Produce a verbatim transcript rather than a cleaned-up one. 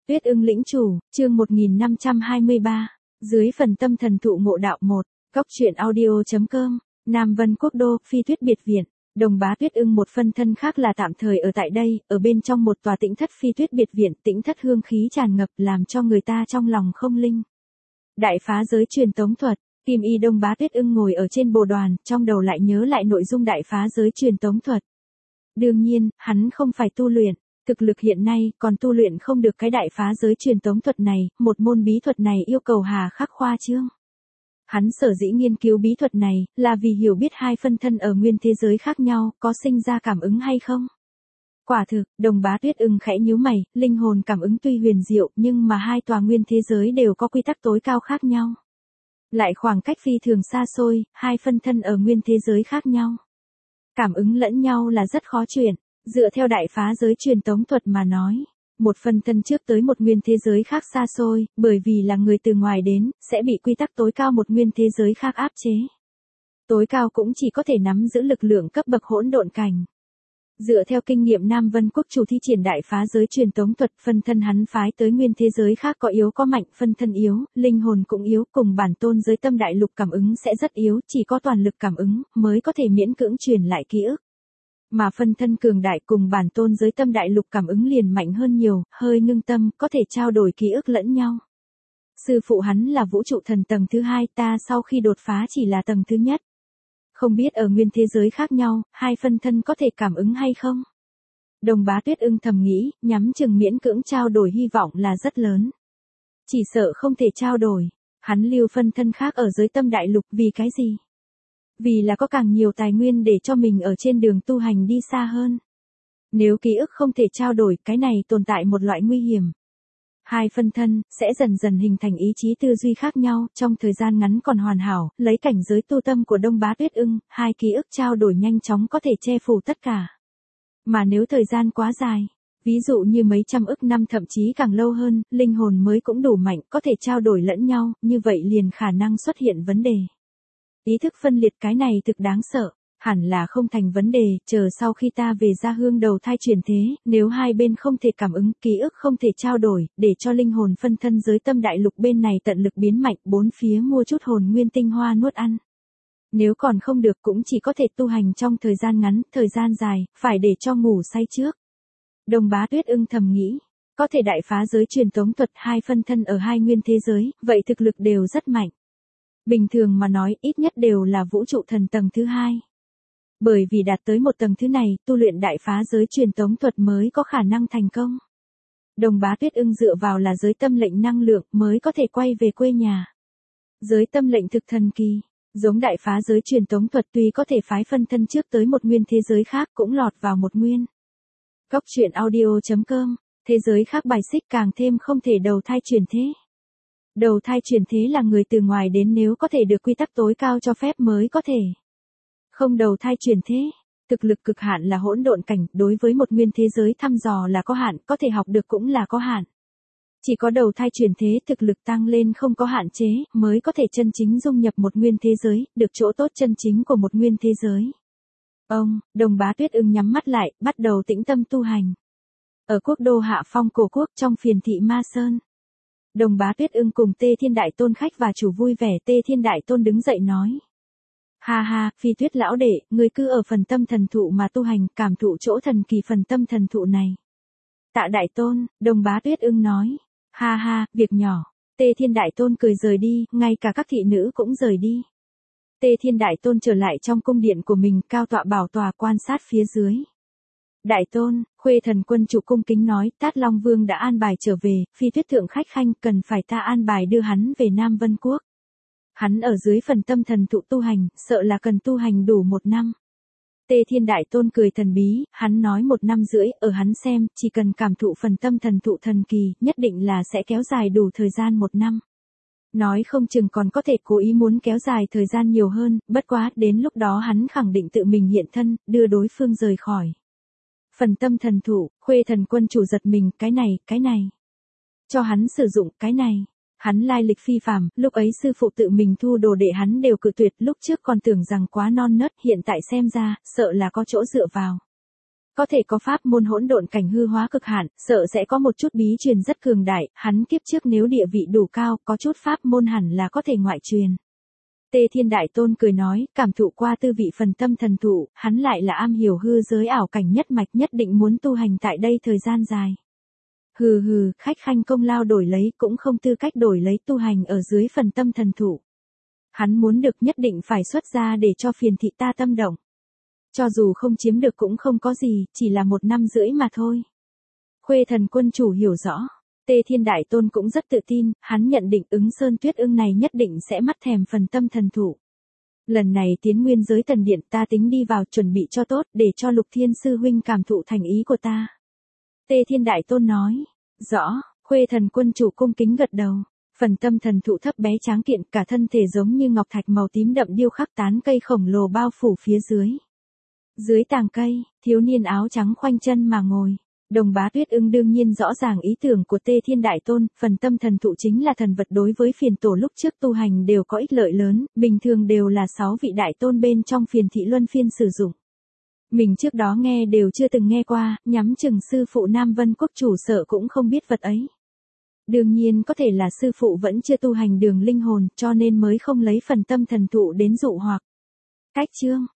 Tuyết ưng lĩnh chủ, chương một nghìn năm trăm hai mươi ba. Dưới phần tâm thần thụ ngộ đạo một. Góc truyện audio.com. Nam Vân Quốc Đô, Phi Tuyết Biệt Viện. Đồng bá Tuyết ưng một phân thân khác là tạm thời ở tại đây, ở bên trong một tòa tĩnh thất Phi Tuyết Biệt Viện, tĩnh thất hương khí tràn ngập làm cho người ta trong lòng không linh. Đại phá giới truyền tống thuật. Kim y Đông bá Tuyết ưng ngồi ở trên bồ đoàn, trong đầu lại nhớ lại nội dung đại phá giới truyền tống thuật. Đương nhiên, hắn không phải tu luyện. Thực lực hiện nay còn tu luyện không được cái đại phá giới truyền tống thuật này, một môn bí thuật này yêu cầu hà khắc khoa trương. Hắn sở dĩ nghiên cứu bí thuật này, là vì hiểu biết hai phân thân ở nguyên thế giới khác nhau, có sinh ra cảm ứng hay không. Quả thực, Đồng bá Tuyết ưng khẽ nhíu mày, linh hồn cảm ứng tuy huyền diệu, nhưng mà hai tòa nguyên thế giới đều có quy tắc tối cao khác nhau. Lại khoảng cách phi thường xa xôi, hai phân thân ở nguyên thế giới khác nhau. Cảm ứng lẫn nhau là rất khó chuyện. Dựa theo đại phá giới truyền tống thuật mà nói, một phân thân trước tới một nguyên thế giới khác xa xôi, bởi vì là người từ ngoài đến, sẽ bị quy tắc tối cao một nguyên thế giới khác áp chế. Tối cao cũng chỉ có thể nắm giữ lực lượng cấp bậc hỗn độn cảnh. Dựa theo kinh nghiệm Nam Vân Quốc chủ thi triển đại phá giới truyền tống thuật, phân thân hắn phái tới nguyên thế giới khác có yếu có mạnh, phân thân yếu, linh hồn cũng yếu, cùng bản tôn giới tâm đại lục cảm ứng sẽ rất yếu, chỉ có toàn lực cảm ứng, mới có thể miễn cưỡng truyền lại ký ức. Mà phân thân cường đại cùng bản tôn giới tâm đại lục cảm ứng liền mạnh hơn nhiều, hơi ngưng tâm, có thể trao đổi ký ức lẫn nhau. Sư phụ hắn là vũ trụ thần tầng thứ hai, ta sau khi đột phá chỉ là tầng thứ nhất. Không biết ở nguyên thế giới khác nhau, hai phân thân có thể cảm ứng hay không? Đồng bá Tuyết ưng thầm nghĩ, nhắm chừng miễn cưỡng trao đổi hy vọng là rất lớn. Chỉ sợ không thể trao đổi. Hắn lưu phân thân khác ở giới tâm đại lục vì cái gì? Vì là có càng nhiều tài nguyên để cho mình ở trên đường tu hành đi xa hơn. Nếu ký ức không thể trao đổi, cái này tồn tại một loại nguy hiểm. Hai phân thân, sẽ dần dần hình thành ý chí tư duy khác nhau, trong thời gian ngắn còn hoàn hảo, lấy cảnh giới tu tâm của Đông bá Tuyết ưng, hai ký ức trao đổi nhanh chóng có thể che phủ tất cả. Mà nếu thời gian quá dài, ví dụ như mấy trăm ức năm thậm chí càng lâu hơn, linh hồn mới cũng đủ mạnh, có thể trao đổi lẫn nhau, như vậy liền khả năng xuất hiện vấn đề. Ý thức phân liệt cái này thực đáng sợ, hẳn là không thành vấn đề, chờ sau khi ta về gia hương đầu thai chuyển thế, nếu hai bên không thể cảm ứng, ký ức không thể trao đổi, để cho linh hồn phân thân giới tâm đại lục bên này tận lực biến mạnh, bốn phía mua chút hồn nguyên tinh hoa nuốt ăn. Nếu còn không được cũng chỉ có thể tu hành trong thời gian ngắn, thời gian dài, phải để cho ngủ say trước. Đồng bá Tuyết ưng thầm nghĩ, có thể đại phá giới truyền tống thuật hai phân thân ở hai nguyên thế giới, vậy thực lực đều rất mạnh. Bình thường mà nói ít nhất đều là vũ trụ thần tầng thứ hai. Bởi vì đạt tới một tầng thứ này, tu luyện đại phá giới truyền tống thuật mới có khả năng thành công. Đồng bá Tuyết ưng dựa vào là giới tâm lệnh năng lượng mới có thể quay về quê nhà. Giới tâm lệnh thực thần kỳ, giống đại phá giới truyền tống thuật tuy có thể phái phân thân trước tới một nguyên thế giới khác cũng lọt vào một nguyên. Góc truyện audio.com, thế giới khác bài xích càng thêm không thể đầu thai chuyển thế. Đầu thai chuyển thế là người từ ngoài đến nếu có thể được quy tắc tối cao cho phép mới có thể. Không đầu thai chuyển thế, thực lực cực hạn là hỗn độn cảnh, đối với một nguyên thế giới thăm dò là có hạn, có thể học được cũng là có hạn. Chỉ có đầu thai chuyển thế thực lực tăng lên không có hạn chế, mới có thể chân chính dung nhập một nguyên thế giới, được chỗ tốt chân chính của một nguyên thế giới. Ông, Đồng bá Tuyết ưng nhắm mắt lại, bắt đầu tĩnh tâm tu hành. Ở quốc đô Hạ Phong cổ quốc trong phiền thị Ma Sơn. Đồng bá Tuyết ưng cùng Tê Thiên Đại Tôn khách và chủ vui vẻ, Tê Thiên Đại Tôn đứng dậy nói. Ha ha, Phi Tuyết lão đệ, người cứ ở phần tâm thần thụ mà tu hành, cảm thụ chỗ thần kỳ phần tâm thần thụ này. Tạ Đại Tôn, Đồng bá Tuyết ưng nói. Ha ha, việc nhỏ. Tê Thiên Đại Tôn cười rời đi, ngay cả các thị nữ cũng rời đi. Tê Thiên Đại Tôn trở lại trong cung điện của mình, cao tọa bảo tòa quan sát phía dưới. Đại Tôn, Khuê Thần quân chủ cung kính nói, Tát Long Vương đã an bài trở về, Phi Tuyết thượng khách khanh cần phải ta an bài đưa hắn về Nam Vân Quốc. Hắn ở dưới phần tâm thần thụ tu hành, sợ là cần tu hành đủ một năm. Tê Thiên Đại Tôn cười thần bí, hắn nói một năm rưỡi, ở hắn xem, chỉ cần cảm thụ phần tâm thần thụ thần kỳ, nhất định là sẽ kéo dài đủ thời gian một năm. Nói không chừng còn có thể cố ý muốn kéo dài thời gian nhiều hơn, bất quá, đến lúc đó hắn khẳng định tự mình hiện thân, đưa đối phương rời khỏi. Phần tâm thần thụ, Khuê Thần quân chủ giật mình, cái này, cái này. Cho hắn sử dụng, cái này. Hắn lai lịch phi phàm, lúc ấy sư phụ tự mình thu đồ đệ hắn đều cự tuyệt, lúc trước còn tưởng rằng quá non nớt, hiện tại xem ra, sợ là có chỗ dựa vào. Có thể có pháp môn hỗn độn cảnh hư hóa cực hạn, sợ sẽ có một chút bí truyền rất cường đại, hắn kiếp trước nếu địa vị đủ cao, có chút pháp môn hẳn là có thể ngoại truyền. Tê Thiên Đại Tôn cười nói, cảm thụ qua tư vị phần tâm thần thụ, hắn lại là am hiểu hư giới ảo cảnh nhất mạch, nhất định muốn tu hành tại đây thời gian dài. Hừ hừ, khách khanh công lao đổi lấy cũng không tư cách đổi lấy tu hành ở dưới phần tâm thần thụ. Hắn muốn được nhất định phải xuất ra để cho phiền thị ta tâm động. Cho dù không chiếm được cũng không có gì, chỉ là một năm rưỡi mà thôi. Khuê Thần quân chủ hiểu rõ. Tê Thiên Đại Tôn cũng rất tự tin, hắn nhận định ứng Sơn Tuyết Ưng này nhất định sẽ mắt thèm phần tâm thần thụ. Lần này tiến nguyên giới thần điện ta tính đi vào chuẩn bị cho tốt để cho Lục Thiên Sư Huynh cảm thụ thành ý của ta. Tê Thiên Đại Tôn nói. Rõ, Khuê Thần quân chủ cung kính gật đầu. Phần tâm thần thụ thấp bé tráng kiện, cả thân thể giống như ngọc thạch màu tím đậm điêu khắc tán cây khổng lồ bao phủ phía dưới. Dưới tàng cây, thiếu niên áo trắng khoanh chân mà ngồi. Đồng Bá Tuyết Ưng đương nhiên rõ ràng ý tưởng của Tê Thiên Đại Tôn, phần tâm thần thụ chính là thần vật đối với phiền tổ lúc trước tu hành đều có ích lợi lớn, bình thường đều là sáu vị đại tôn bên trong phiền thị luân phiên sử dụng. Mình trước đó nghe đều chưa từng nghe qua, nhắm chừng sư phụ Nam Vân Quốc chủ sợ cũng không biết vật ấy. Đương nhiên có thể là sư phụ vẫn chưa tu hành đường linh hồn cho nên mới không lấy phần tâm thần thụ đến dụ hoặc. Cách chương